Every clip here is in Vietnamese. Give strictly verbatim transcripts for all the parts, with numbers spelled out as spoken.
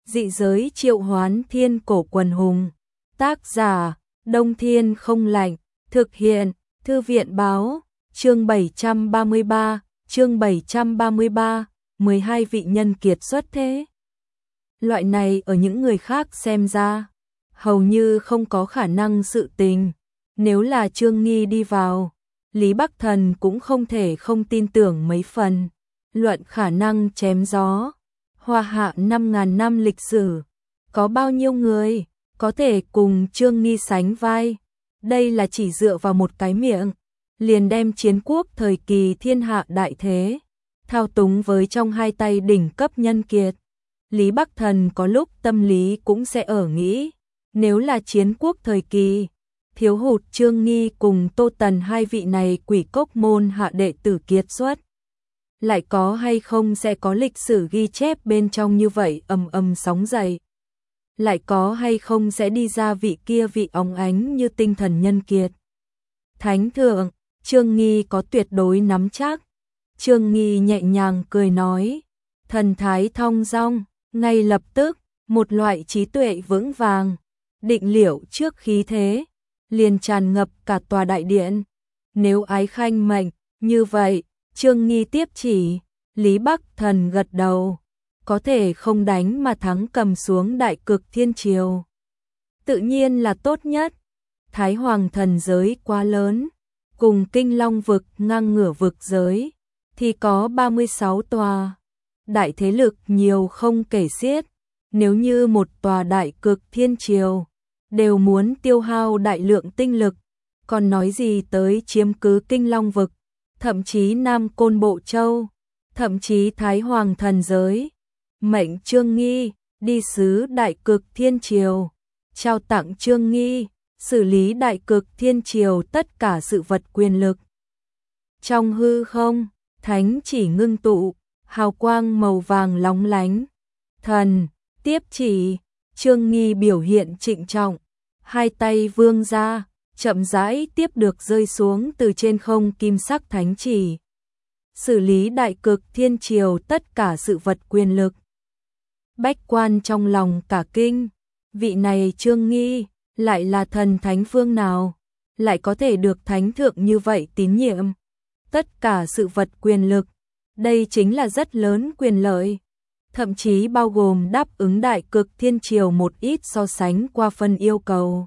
Dị giới triệu hoán thiên cổ quần hùng. Tác giả, Đông Thiên không lạnh. Thực hiện, Thư viện báo. Chương bảy trăm ba mươi ba, chương bảy trăm ba mươi ba, mười hai vị nhân kiệt xuất thế. Loại này ở những người khác xem ra, hầu như không có khả năng sự tình. Nếu là Trương Nghi đi vào, Lý Bắc Thần cũng không thể không tin tưởng mấy phần. Luận khả năng chém gió, Hoa Hạ năm ngàn năm lịch sử, có bao nhiêu người có thể cùng Trương Nghi sánh vai. Đây là chỉ dựa vào một cái miệng, liền đem chiến quốc thời kỳ thiên hạ đại thế, thao túng với trong hai tay đỉnh cấp nhân kiệt. Lý Bắc Thần có lúc tâm lý cũng sẽ ở nghĩ, nếu là chiến quốc thời kỳ, thiếu hụt Trương Nghi cùng Tô Tần hai vị này quỷ cốc môn hạ đệ tử kiệt xuất. Lại có hay không sẽ có lịch sử ghi chép bên trong như vậy ầm ầm sóng dậy. Lại có hay không sẽ đi ra vị kia vị óng ánh như tinh thần nhân kiệt. Thánh thượng, Trương Nghi có tuyệt đối nắm chắc. Trương Nghi nhẹ nhàng cười nói, thần thái thong dong, ngay lập tức, một loại trí tuệ vững vàng, định liệu trước khí thế, liền tràn ngập cả tòa đại điện. Nếu ái khanh mệnh, như vậy, Trương Nghi tiếp chỉ, Lý Bắc Thần gật đầu, có thể không đánh mà thắng cầm xuống đại cực thiên triều. Tự nhiên là tốt nhất, Thái Hoàng thần giới quá lớn, cùng Kinh Long vực ngang ngửa vực giới, thì có ba mươi sáu tòa, đại thế lực nhiều không kể xiết, nếu như một tòa đại cực thiên triều, đều muốn tiêu hao đại lượng tinh lực, còn nói gì tới chiếm cứ Kinh Long vực, thậm chí Nam Côn Bộ Châu, thậm chí Thái Hoàng thần giới. Mệnh Trương Nghi, đi sứ đại cực thiên triều, trao tặng Trương Nghi, xử lý đại cực thiên triều tất cả sự vật quyền lực. Trong hư không, thánh chỉ ngưng tụ, hào quang màu vàng lóng lánh. Thần, tiếp chỉ, Trương Nghi biểu hiện trịnh trọng, hai tay vươn ra, chậm rãi tiếp được rơi xuống từ trên không kim sắc thánh chỉ. Xử lý đại cực thiên triều tất cả sự vật quyền lực. Bách quan trong lòng cả kinh, vị này Trương Nghi, lại là thần thánh phương nào, lại có thể được thánh thượng như vậy tín nhiệm. Tất cả sự vật quyền lực, đây chính là rất lớn quyền lợi, thậm chí bao gồm đáp ứng đại cực thiên triều một ít so sánh qua phân yêu cầu.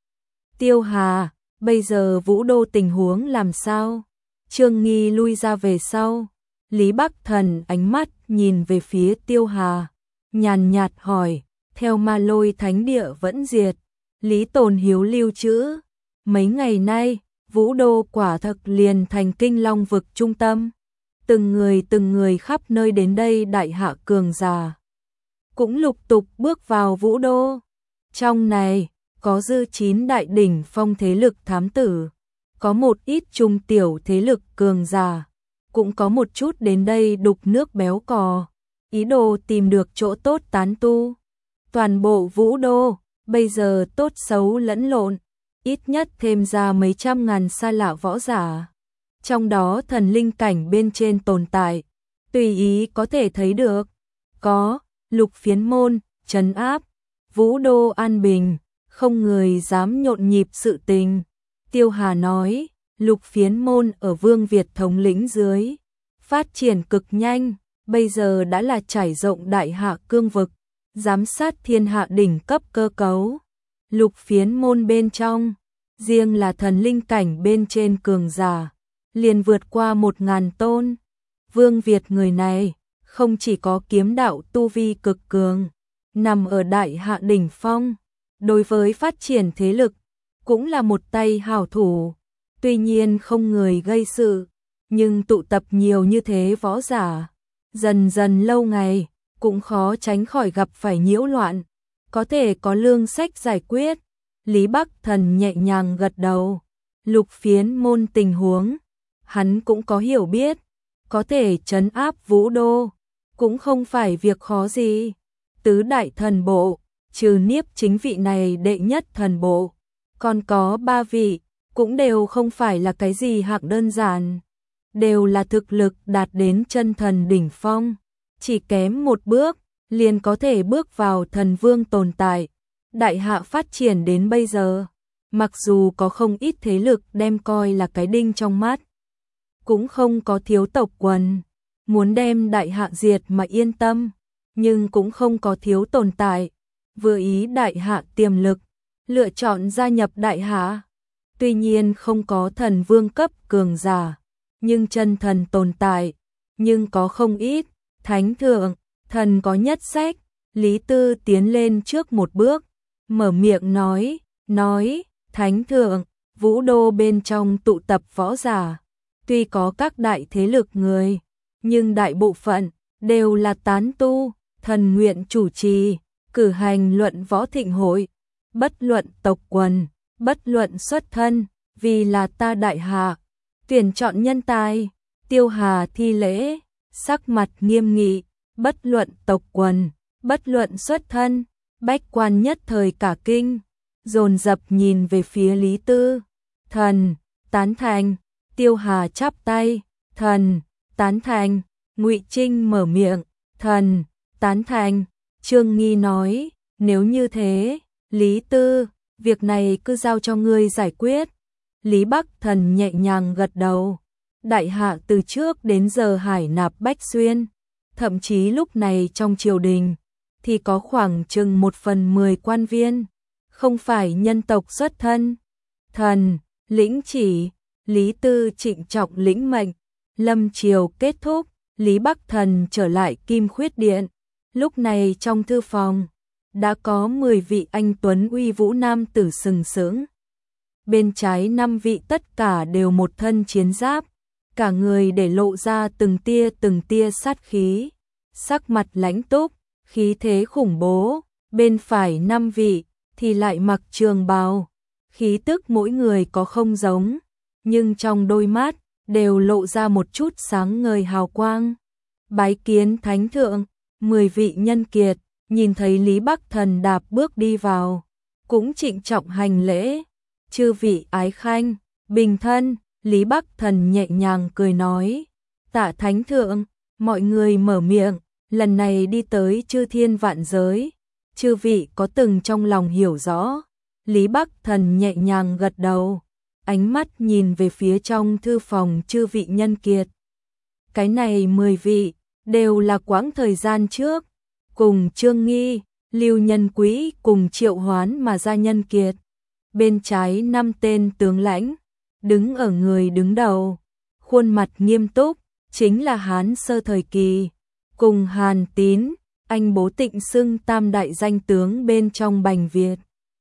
Tiêu Hà, bây giờ Vũ Đô tình huống làm sao? Trương Nghi lui ra về sau, Lý Bắc Thần ánh mắt nhìn về phía Tiêu Hà, nhàn nhạt hỏi, theo Ma Lôi thánh địa vẫn diệt, Lý Tồn Hiếu lưu trữ, mấy ngày nay, Vũ Đô quả thực liền thành Kinh Long vực trung tâm, từng người từng người khắp nơi đến đây đại hạ cường giả, cũng lục tục bước vào Vũ Đô. Trong này, có dư chín đại đỉnh phong thế lực thám tử, có một ít trung tiểu thế lực cường giả, cũng có một chút đến đây đục nước béo cò, ý đồ tìm được chỗ tốt tán tu. Toàn bộ Vũ Đô, bây giờ tốt xấu lẫn lộn, ít nhất thêm ra mấy trăm ngàn xa lạ võ giả. Trong đó thần linh cảnh bên trên tồn tại, tùy ý có thể thấy được. Có, Lục Phiến Môn, trấn áp, Vũ Đô an bình, không người dám nhộn nhịp sự tình. Tiêu Hà nói, Lục Phiến Môn ở Vương Việt thống lĩnh dưới, phát triển cực nhanh, bây giờ đã là trải rộng đại hạ cương vực, giám sát thiên hạ đỉnh cấp cơ cấu. Lục Phiến Môn bên trong, riêng là thần linh cảnh bên trên cường giả, liền vượt qua một ngàn tôn. Vương Việt người này, không chỉ có kiếm đạo tu vi cực cường, nằm ở đại hạ đỉnh phong, đối với phát triển thế lực, cũng là một tay hảo thủ. Tuy nhiên không người gây sự, nhưng tụ tập nhiều như thế võ giả, dần dần lâu ngày, cũng khó tránh khỏi gặp phải nhiễu loạn, có thể có lương sách giải quyết. Lý Bắc Thần nhẹ nhàng gật đầu, Lục Phiến Môn tình huống, hắn cũng có hiểu biết, có thể trấn áp Vũ Đô, cũng không phải việc khó gì. Tứ đại thần bộ, trừ Niếp Chính vị này đệ nhất thần bộ, còn có ba vị, cũng đều không phải là cái gì hạng đơn giản, đều là thực lực đạt đến chân thần đỉnh phong, chỉ kém một bước liền có thể bước vào thần vương tồn tại. Đại hạ phát triển đến bây giờ, mặc dù có không ít thế lực đem coi là cái đinh trong mắt, cũng không có thiếu tộc quần muốn đem đại hạ diệt mà yên tâm, nhưng cũng không có thiếu tồn tại vừa ý đại hạ tiềm lực, lựa chọn gia nhập đại hạ. Tuy nhiên không có thần vương cấp cường giả, nhưng chân thần tồn tại, nhưng có không ít. Thánh thượng, thần có nhất sách. Lý Tư tiến lên trước một bước, mở miệng nói, nói, Thánh thượng, Vũ Đô bên trong tụ tập võ giả, tuy có các đại thế lực người, nhưng đại bộ phận đều là tán tu, thần nguyện chủ trì, cử hành luận võ thịnh hội, bất luận tộc quần, bất luận xuất thân, vì là ta đại hạ, tuyển chọn nhân tài. Tiêu Hà thi lễ, sắc mặt nghiêm nghị, bất luận tộc quần, bất luận xuất thân, bách quan nhất thời cả kinh, dồn dập nhìn về phía Lý Tư. Thần, tán thành. Tiêu Hà chắp tay, thần, tán thành. Ngụy Trinh mở miệng, thần, tán thành. Trương Nghi nói, nếu như thế, Lý Tư, việc này cứ giao cho ngươi giải quyết. Lý Bắc Thần nhẹ nhàng gật đầu. Đại hạ từ trước đến giờ hải nạp bách xuyên, thậm chí lúc này trong triều đình thì có khoảng chừng một phần mười quan viên không phải nhân tộc xuất thân. Thần, lĩnh chỉ. Lý Tư trịnh trọng lĩnh mệnh. Lâm triều kết thúc, Lý Bắc Thần trở lại Kim Khuyết Điện. Lúc này trong thư phòng đã có mười vị anh tuấn uy vũ nam tử sừng sững. Bên trái năm vị tất cả đều một thân chiến giáp, cả người để lộ ra từng tia từng tia sát khí, sắc mặt lãnh túc, khí thế khủng bố. Bên phải năm vị thì lại mặc trường bào, khí tức mỗi người có không giống, nhưng trong đôi mắt đều lộ ra một chút sáng ngời hào quang. Bái kiến Thánh thượng. Mười vị nhân kiệt nhìn thấy Lý Bắc Thần đạp bước đi vào, cũng trịnh trọng hành lễ. Chư vị ái khanh, bình thân. Lý Bắc Thần nhẹ nhàng cười nói, tạ Thánh thượng. Mọi người mở miệng, lần này đi tới chư thiên vạn giới, chư vị có từng trong lòng hiểu rõ. Lý Bắc Thần nhẹ nhàng gật đầu, ánh mắt nhìn về phía trong thư phòng chư vị nhân kiệt. Cái này mười vị đều là quãng thời gian trước cùng Trương Nghi, Lưu Nhân Quý cùng triệu hoán mà ra nhân kiệt. Bên trái năm tên tướng lãnh đứng ở người đứng đầu, khuôn mặt nghiêm túc, chính là Hán sơ thời kỳ, cùng Hàn Tín, anh bố Tịnh xưng tam đại danh tướng bên trong Bành Việt.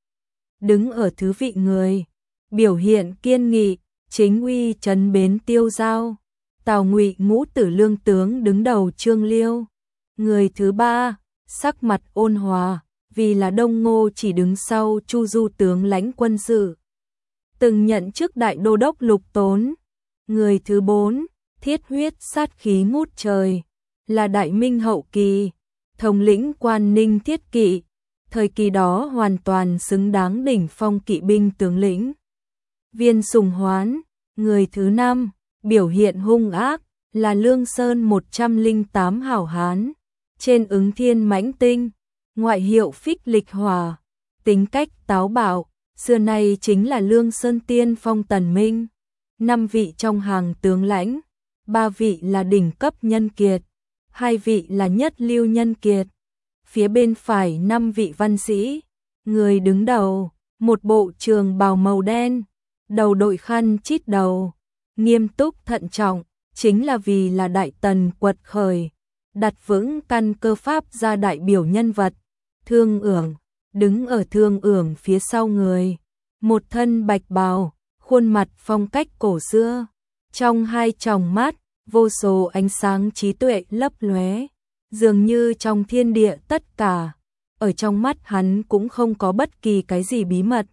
Đứng ở thứ vị người, biểu hiện kiên nghị, chính uy trấn bến Tiêu Giao. Tào Ngụy ngũ tử lương tướng đứng đầu Trương Liêu. Người thứ ba, sắc mặt ôn hòa, vì là Đông Ngô chỉ đứng sau Chu Du tướng lãnh quân sự, từng nhận chức đại đô đốc Lục Tốn. Người thứ bốn, thiết huyết sát khí ngút trời, là Đại Minh hậu kỳ, thống lĩnh Quan Ninh Thiết Kỵ, thời kỳ đó hoàn toàn xứng đáng đỉnh phong kỵ binh tướng lĩnh. Viên Sùng Hoán. Người thứ năm, biểu hiện hung ác, là Lương Sơn một trăm lẻ tám hảo hán, trên ứng thiên mãnh tinh, ngoại hiệu Phích Lịch Hỏa, tính cách táo bạo, xưa nay chính là Lương Sơn tiên phong Tần Minh. Năm vị trong hàng tướng lãnh, ba vị là đỉnh cấp nhân kiệt, hai vị là nhất lưu nhân kiệt. Phía bên phải năm vị văn sĩ, người đứng đầu, một bộ trường bào màu đen, đầu đội khăn chít đầu, nghiêm túc thận trọng, chính là vì là Đại Tần quật khởi, đặt vững căn cơ pháp ra đại biểu nhân vật. Thương Ưởng, đứng ở Thương Ưởng phía sau người, một thân bạch bào, khuôn mặt phong cách cổ xưa, trong hai tròng mắt vô số ánh sáng trí tuệ lấp lóe, dường như trong thiên địa tất cả, ở trong mắt hắn cũng không có bất kỳ cái gì bí mật.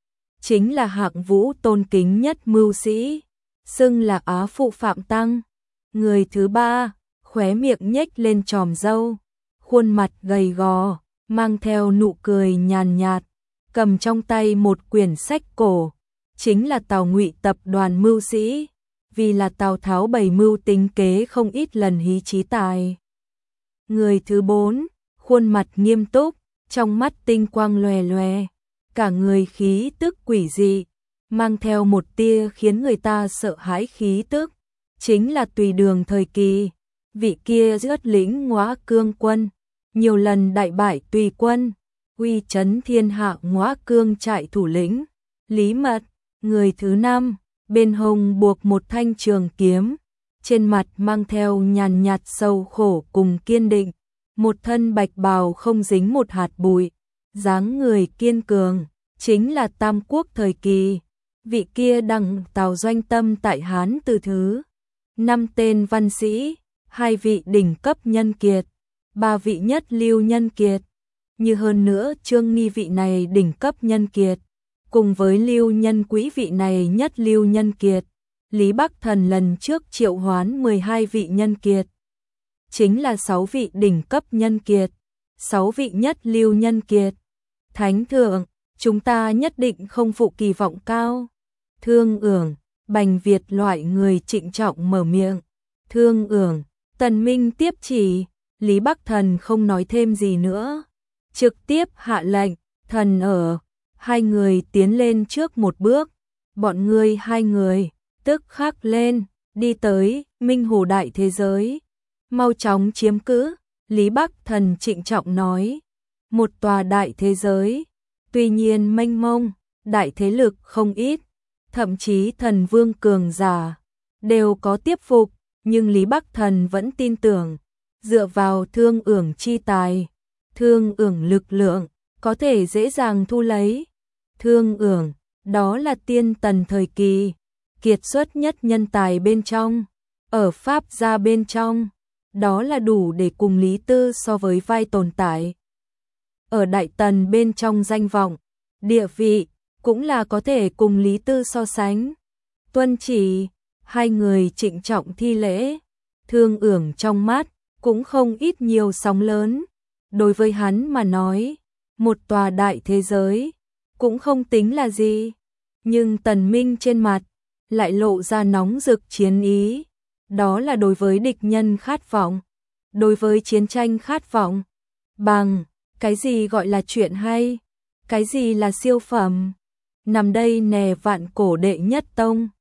Chính là hạng vũ tôn kính nhất mưu sĩ, xưng là Á Phụ Phạm Tăng. Người thứ ba, khóe miệng nhếch lên tròm râu, khuôn mặt gầy gò, mang theo nụ cười nhàn nhạt, cầm trong tay một quyển sách cổ, chính là Tào Ngụy tập đoàn mưu sĩ, vì là Tào Tháo bày mưu tính kế không ít lần hí trí tài. Người thứ bốn, khuôn khuôn mặt nghiêm túc, trong mắt tinh quang lòe lòe, cả người khí tức quỷ dị, mang theo một tia khiến người ta sợ hãi khí tức, chính là Tùy Đường thời kỳ, vị kia xuất lĩnh Ngõa Cương quân, nhiều lần đại bại Tùy quân, uy chấn thiên hạ Ngõa Cương trại thủ lĩnh, Lý Mật, người thứ năm, bên hông buộc một thanh trường kiếm, trên mặt mang theo nhàn nhạt sầu khổ cùng kiên định, một thân bạch bào không dính một hạt bụi, dáng người kiên cường, chính là Tam Quốc thời kỳ, vị kia đăng Tào doanh tâm tại Hán từ thứ, năm tên văn sĩ, hai vị đỉnh cấp nhân kiệt, ba vị nhất lưu nhân kiệt, như hơn nữa Trương Nghi vị này đỉnh cấp nhân kiệt, cùng với Lưu Nhân Quý vị này nhất lưu nhân kiệt, Lý Bắc Thần lần trước triệu hoán mười hai vị nhân kiệt, chính là sáu vị đỉnh cấp nhân kiệt, sáu vị nhất lưu nhân kiệt. Thánh thượng, chúng ta nhất định không phụ kỳ vọng cao. Thương Ưởng, Bành Việt loại người trịnh trọng mở miệng. Thương Ưởng, Tần Minh tiếp chỉ, Lý Bắc Thần không nói thêm gì nữa, trực tiếp hạ lệnh, thần ở, hai người tiến lên trước một bước, bọn ngươi hai người, tức khắc lên, đi tới, Minh Hồ đại thế giới, mau chóng chiếm cứ, Lý Bắc Thần trịnh trọng nói, một tòa đại thế giới, tuy nhiên mênh mông, đại thế lực không ít, thậm chí thần vương cường giả, đều có tiếp phục, nhưng Lý Bắc Thần vẫn tin tưởng, dựa vào Thương Ưởng chi tài, Thương Ưởng lực lượng, có thể dễ dàng thu lấy. Thương Ưởng, đó là tiên tần thời kỳ, kiệt xuất nhất nhân tài bên trong, ở Pháp gia bên trong, đó là đủ để cùng Lý Tư so với vai tồn tại. Ở Đại Tần bên trong danh vọng, địa vị, cũng là có thể cùng Lý Tư so sánh. Tuân chỉ, hai người trịnh trọng thi lễ, Thương Ưởng trong mắt, cũng không ít nhiều sóng lớn. Đối với hắn mà nói, một tòa đại thế giới, cũng không tính là gì. Nhưng Tần Minh trên mặt, lại lộ ra nóng rực chiến ý. Đó là đối với địch nhân khát vọng, đối với chiến tranh khát vọng. Bằng, cái gì gọi là chuyện hay, cái gì là siêu phẩm. Nằm đây nè vạn cổ đệ nhất tông.